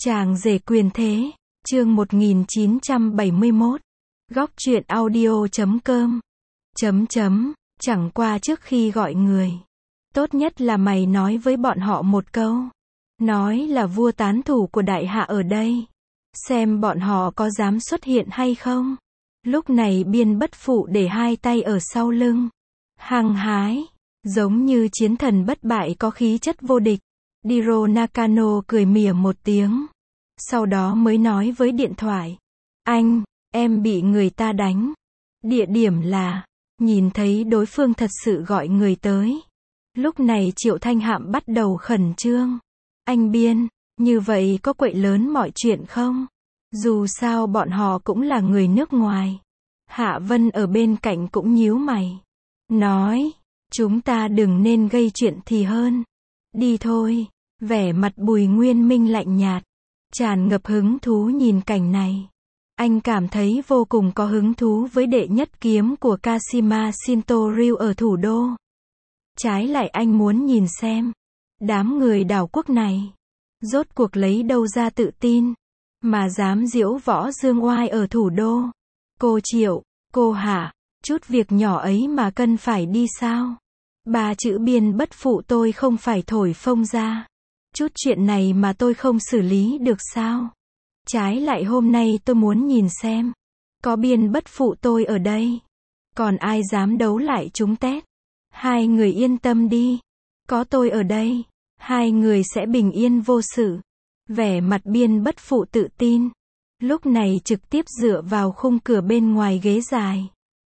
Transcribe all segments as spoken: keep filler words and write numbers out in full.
Chàng rể quyền thế, chương một nghìn chín trăm bảy mươi mốt. Góc truyện audio chấm com. Chấm chấm, chẳng qua trước khi gọi người. Tốt nhất là mày nói với bọn họ một câu. Nói là vua tán thủ của đại hạ ở đây. Xem bọn họ có dám xuất hiện hay không. Lúc này Biên Bất Phụ để hai tay ở sau lưng. Hăng hái, giống như chiến thần bất bại có khí chất vô địch. Diro Nakano cười mỉa một tiếng. Sau đó mới nói với điện thoại. Anh, em bị người ta đánh. Địa điểm là, nhìn thấy đối phương thật sự gọi người tới. Lúc này Triệu Thanh Hạm bắt đầu khẩn trương. Anh Biên, như vậy có quậy lớn mọi chuyện không? Dù sao bọn họ cũng là người nước ngoài. Hạ Vân ở bên cạnh cũng nhíu mày. Nói, chúng ta đừng nên gây chuyện thì hơn. Đi thôi. Vẻ mặt Bùi Nguyên Minh lạnh nhạt, tràn ngập hứng thú nhìn cảnh này. Anh cảm thấy vô cùng có hứng thú với đệ nhất kiếm của Kashima Shinto Ryu ở thủ đô. Trái lại anh muốn nhìn xem, đám người đảo quốc này, rốt cuộc lấy đâu ra tự tin, mà dám diễu võ dương oai ở thủ đô. Cô Triệu, cô Hạ, chút việc nhỏ ấy mà cần phải đi sao? Ba chữ Biên Bất Phụ tôi không phải thổi phông ra. Chút chuyện này mà tôi không xử lý được sao? Trái lại hôm nay tôi muốn nhìn xem. Có Biên Bất Phụ tôi ở đây. Còn ai dám đấu lại chúng tét? Hai người yên tâm đi. Có tôi ở đây. Hai người sẽ bình yên vô sự. Vẻ mặt Biên Bất Phụ tự tin. Lúc này trực tiếp dựa vào khung cửa bên ngoài ghế dài.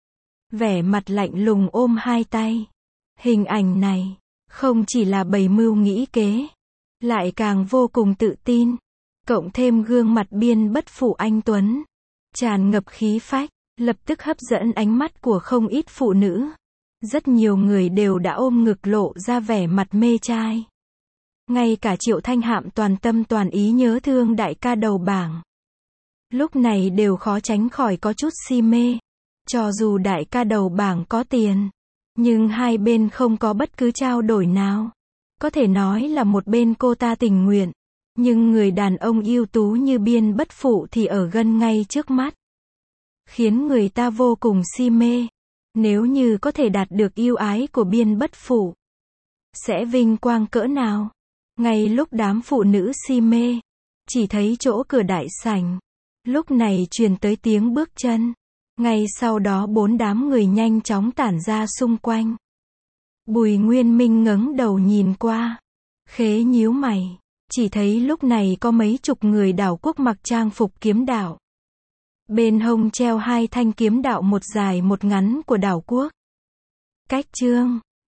Vẻ mặt lạnh lùng ôm hai tay. Hình ảnh này, không chỉ là bày mưu nghĩ kế. Lại càng vô cùng tự tin. Cộng thêm gương mặt Biên Bất Phụ anh tuấn, tràn ngập khí phách, lập tức hấp dẫn ánh mắt của không ít phụ nữ. Rất nhiều người đều đã ôm ngực lộ ra vẻ mặt mê trai. Ngay cả Triệu Thanh Hạm toàn tâm toàn ý nhớ thương đại ca đầu bảng. Lúc này đều khó tránh khỏi có chút si mê. Cho dù đại ca đầu bảng có tiền, nhưng hai bên không có bất cứ trao đổi nào. Có thể nói là một bên cô ta tình nguyện, nhưng người đàn ông ưu tú như Biên Bất Phụ thì ở gần ngay trước mắt. Khiến người ta vô cùng si mê. Nếu như có thể đạt được yêu ái của Biên Bất Phụ, sẽ vinh quang cỡ nào? Ngay lúc đám phụ nữ si mê, chỉ thấy chỗ cửa đại sảnh. Lúc này truyền tới tiếng bước chân. Ngay sau đó bốn đám người nhanh chóng tản ra xung quanh. Bùi Nguyên Minh ngẩng đầu nhìn qua. Khế nhíu mày. Chỉ thấy lúc này có mấy chục người đảo quốc mặc trang phục kiếm đạo. Bên hông treo hai thanh kiếm đạo một dài một ngắn của đảo quốc. Cách chương.